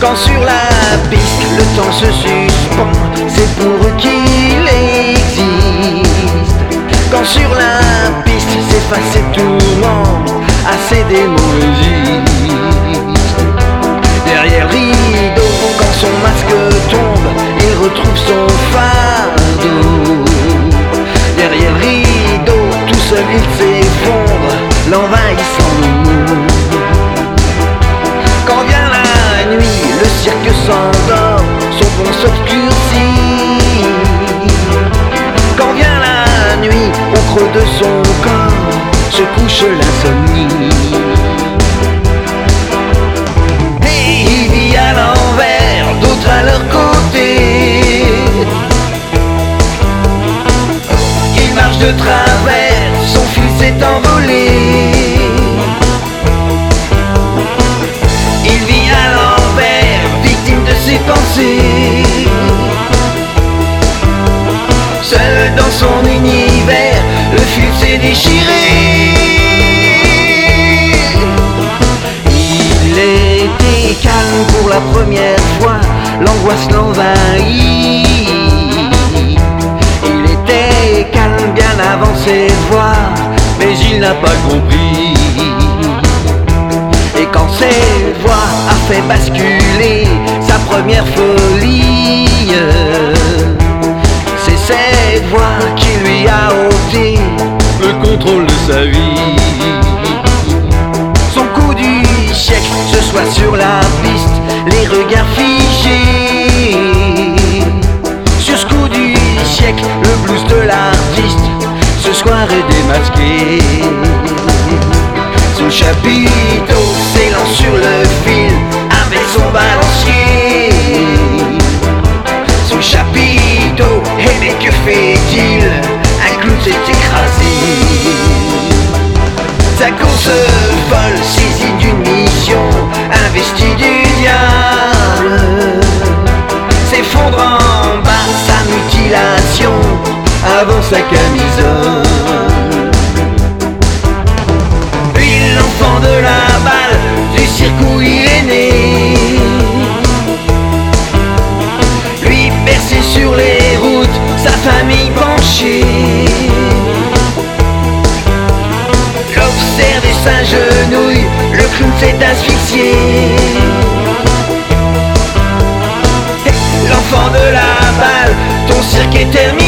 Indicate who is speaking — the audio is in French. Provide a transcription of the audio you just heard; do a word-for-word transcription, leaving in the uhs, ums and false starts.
Speaker 1: Quand sur la piste le temps se suspend, c'est pour qu'il existe. Quand sur la piste s'efface ses tourments, assez démons existent. Derrière rideau, quand son masque tombe, il retrouve son fardeau. Derrière rideau, tout seul il s'effondre, l'envahissant le monde. Quand vient la nuit, le cirque s'endort, son pont s'obscurcit. Quand vient la nuit, au creux de son corps se couche l'insomnie. Et il vit à l'envers, d'autres à leur côté. Il marche de travers, son fil s'est envolé. Il vit à l'envers, victime de ses pensées. Seul dans son univers, le fil s'est déchiré. Il était calme pour la première fois, l'angoisse l'envahit. Il était calme bien avant cette voix, mais il n'a pas compris. Et quand cette voix a fait basculer sa première folie, c'est cette voix qui lui a ôté le contrôle de sa vie. Son coup du siècle ce soir sur la piste, les regards figés. Sur ce coup du siècle, le blues de l'artiste ce soir est démasqué. Son chapiteau s'élance sur le fil avec son balancier. Son chapiteau, et mais que fait-il? Un clown s'est écrasé. Sa course folle, saisie d'une mission, investie du diable, s'effondre en bas, sa mutilation avant sa camisole. L'enfant de la balle, du cirque où il est né, lui bercé sur les routes, sa famille penchée, l'observe et s'agenouille, le clown s'est asphyxié. L'enfant de la balle, ton cirque est terminé.